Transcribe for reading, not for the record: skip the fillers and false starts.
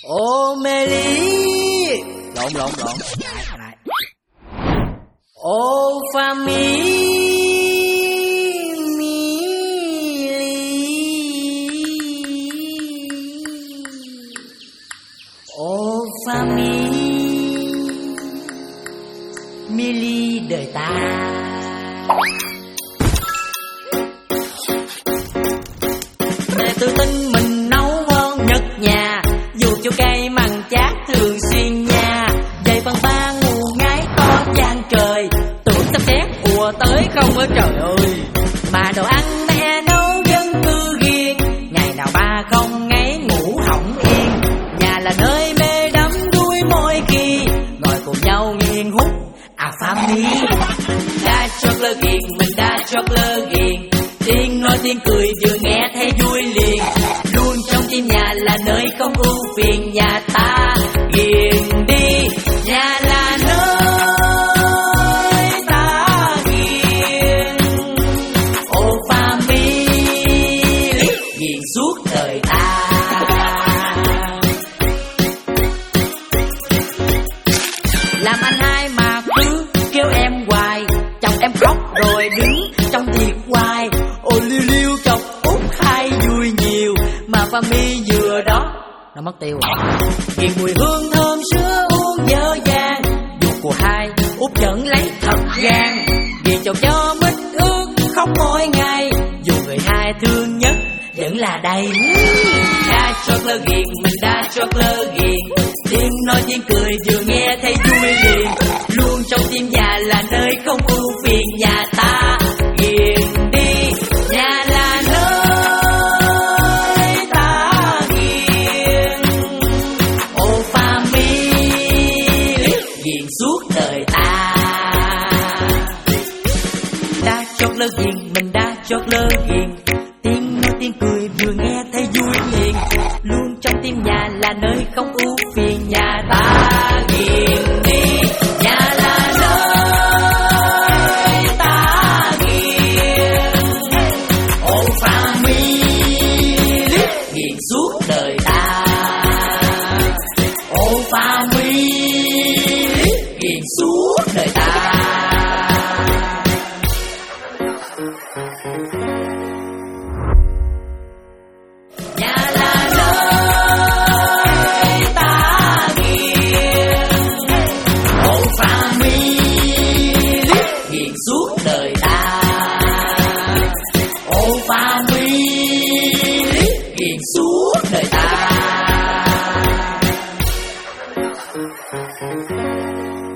Ô mê ly. Lộn. Lại. Ô pha mi. Ô pha mi. Mili đời ta. Mẹ tự tin mình nấu ngon nhất nhà, dù cho cây mặn chát thường xuyên nha. Vậy phần ba ngủ ngáy to gian trời, tưởng sắp xét ùa tới không ở trời ơi. Mà đồ ăn mẹ nấu dân cư ghiền, ngày nào ba không ngáy ngủ hỏng yên. Nhà là nơi mê đắm đuôi môi kỳ, ngồi cùng nhau nghiêng hút pha mi. Đã chót lơ ghiền, mình đã chót lơ ghiền, tiếng nói tiếng cười vừa nghe thấy vui liền. Luôn trong tim nhà là nơi không ưu phiền, nhà ta ghiền đi, nhà là nơi ta ghiền. Ô pha mi ghiền suốt đời ta. Làm anh hai mà cứ kêu em hoài, chồng em khóc rồi đứng trong thiệt hoài. Ôi liêu chọc út hay vui nhiều, mà pha mi vừa đó nó mất tiêu rồi. Ghiền mùi hương thơm sữa uống dở dàng, dù của hai út vẫn lấy thật gan. Ghiền chồng cho mít ướt khóc mỗi ngày, dù người hai thương nhất vẫn là đây. Đã chót lơ ghiền, mình đã chót lơ ghiền, tiếng nói tiếng cười vừa nghe thấy vui liền. Luôn trong tim nhà là nơi không ưu phiền, nhà ta ghiền đi, nhà là nơi ta ghiền. Ô pha mi ghiền suốt đời ta. Đã chót lơ ghiền, mình đã chót lơ ghiền, tiếng nói tiếng cười vừa nghe thấy vui liền. Luôn trong tim nhà là nơi không ưu phiền, nhà ta ghiền đi, nhà là nơi ta ghiền. Ô pha mi ghiền suốt đời ta. Ô pha mi ghiền suốt đời ta. Nhà là nơi ta ghiền. Ô pha mi ghiền suốt đời ta. Ô pha mi ghiền suốt đời ta.